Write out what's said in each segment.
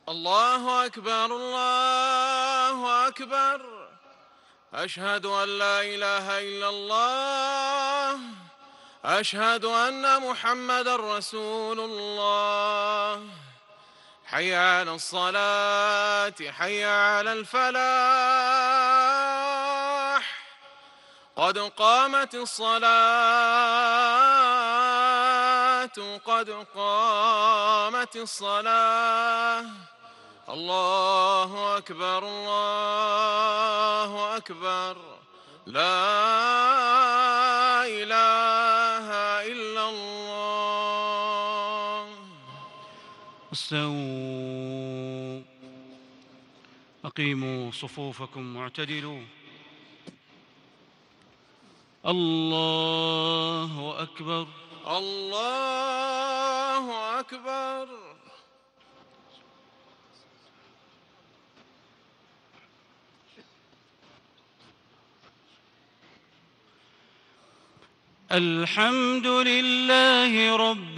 الله أكبر الله أكبر. أشهد أن لا إله إلا الله. أشهد أن محمدًا رسول الله. حي على الصلاة حي على الفلاح. قد قامت الصلاة قد قامت الصلاة. الله أكبر الله أكبر. لا إله إلا الله. استووا، أقيموا صفوفكم واعتدلوا. الله أكبر الله أكبر. الحمد لله رب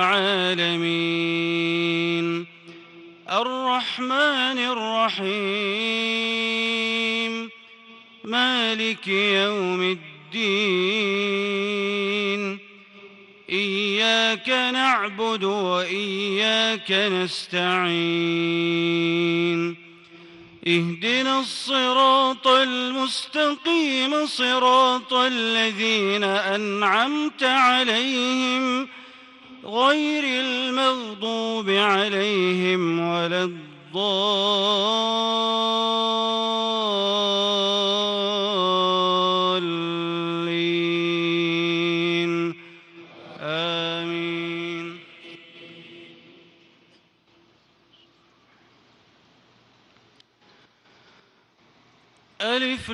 العالمين، الرحمن الرحيم، مالك يوم الدين. إياك نعبد وإياك نستعين. اهدنا الصراط المستقيم، صراط الذين أنعمت عليهم غير المغضوب عليهم ولا الضالين. آمين. ألف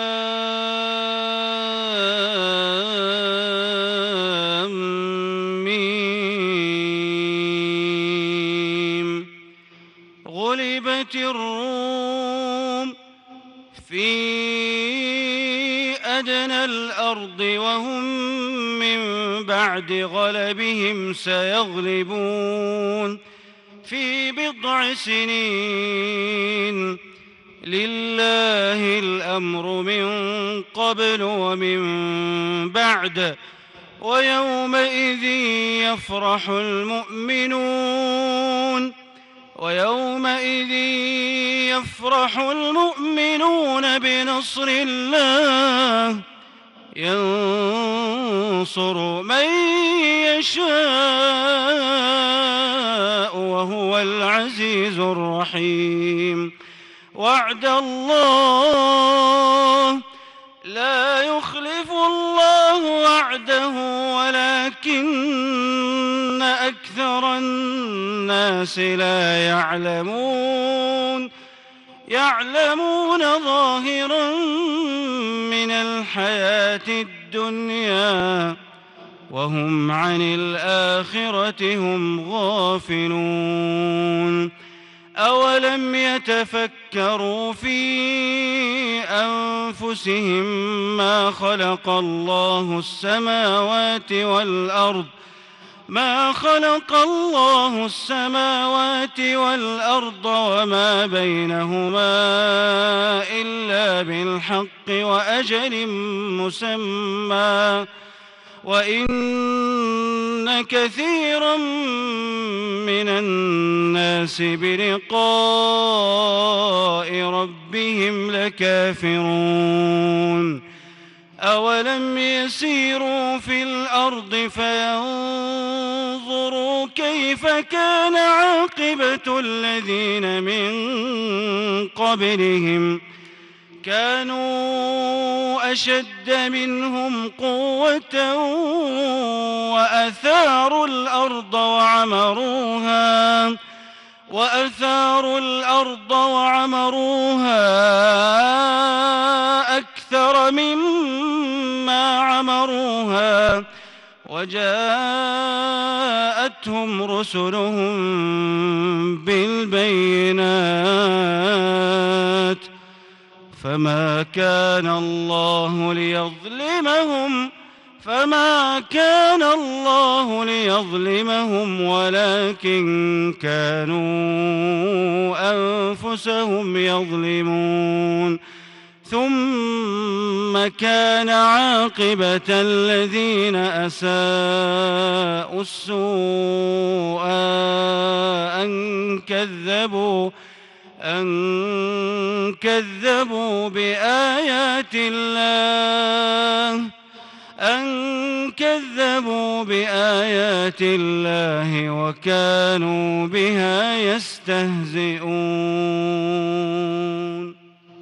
لام ميم. غلبت الروم في أدنى الأرض وهم من بعد غلبهم سيغلبون في بضع سنين. لله الأمر من قبل ومن بعد، ويومئذ يفرح المؤمنون بنصر الله، ينصر من يشاء وهو العزيز الرحيم. وعد الله، لا يخلف الله وعده ولكن أكثر الناس لا يعلمون ظاهرا من الحياة الدنيا وهم عن الآخرة هم غافلون. أولم يتفكروا في أنفسهم ما خلق الله السماوات والأرض وما بينهما إلا بالحق وأجل مسمى، وإن كثيرا من الناس بلقاء ربهم لكافرون. أولم يسيروا في الأرض فينظروا كيف كان عاقبة الذين من قبلهم، كانوا أشد منهم قوة وأثاروا الأرض وعمروها أكثر مما عمروها، وجاءتهم رسلهم بالبينات، فما كان الله ليظلمهم ولكن كانوا أنفسهم يظلمون ثم كان عاقبة الذين أساءوا السوء أن كذبوا بآيات الله وكانوا بها يستهزئون.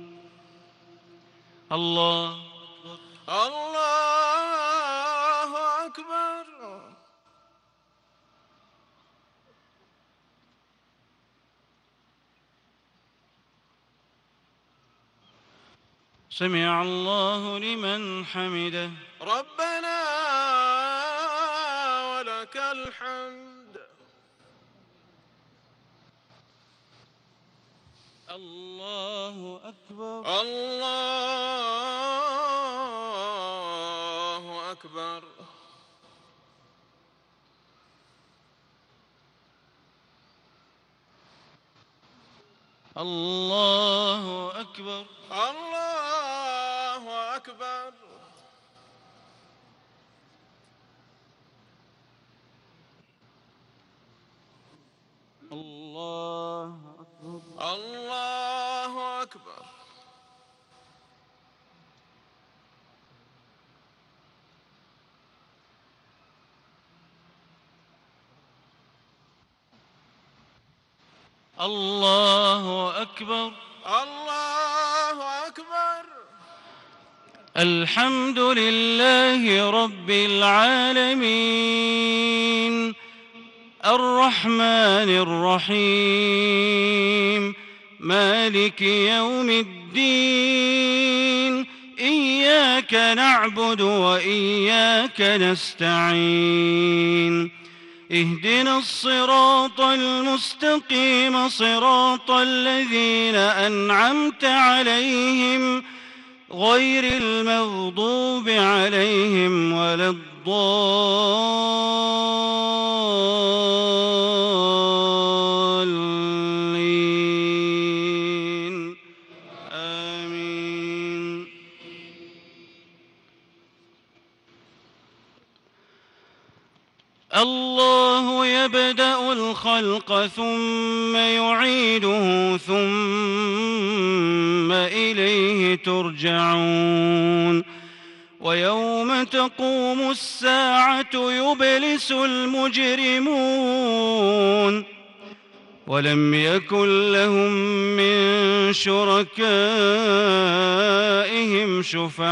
الله الله أكبر. سمع الله لمن حمده. ربنا ولك الحمد. الله أكبر. الله أكبر. الله أكبر. الله أكبر. الله أكبر. الله أكبر. الله أكبر. الله أكبر. الحمد لله رب العالمين الرحمن الرحيم مالك يوم الدين إياك نعبد وإياك نستعين اهدنا الصراط المستقيم صراط الذين أنعمت عليهم غير المغضوب عليهم ولا الضالين آمين. الله يبدأ الخلق ثم يعيده ثم إليه ترجعون ويوم تقوم الساعة يبلس المجرمون ولم يكن لهم من شركائهم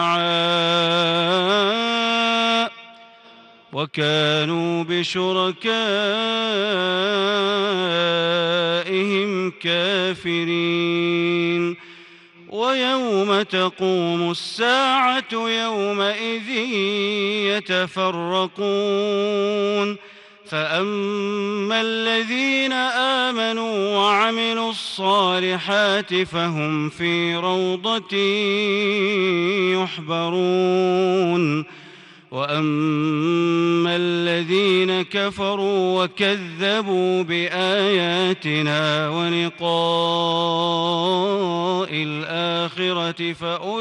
شفعاء وكانوا بشركائهم كافرين ويوم تقوم الساعة يومئذ يتفرقون فأما الذين آمنوا وعملوا الصالحات فهم في روضة يحبرون وأما الذين كفروا وكذبوا بآياتنا ولقاء الآخرة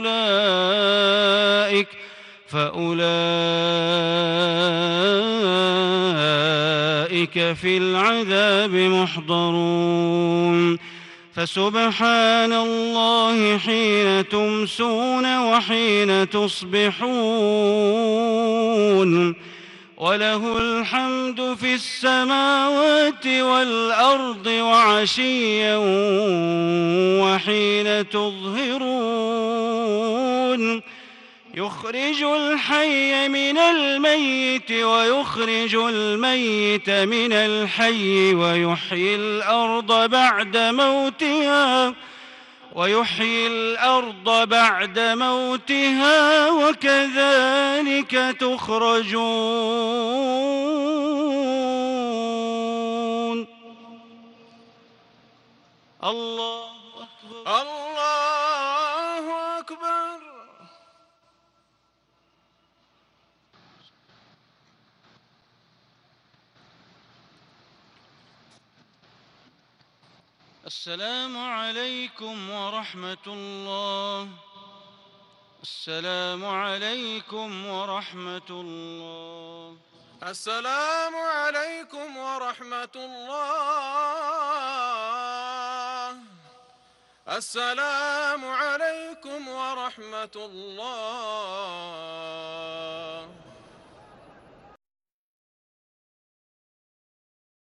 فأولئك في العذاب محضرون فسبحان الله حين تمسون وحين تصبحون وله الحمد في السماوات والأرض وعشيا وحين تظهرون يخرج الحي من الميت ويخرج الميت من الحي ويحيي الأرض بعد موتها وكذلك تخرجون. الله أكبر. الله أكبر. السلام عليكم ورحمة الله. السلام عليكم ورحمة الله. السلام عليكم ورحمة الله. السلام عليكم ورحمة الله.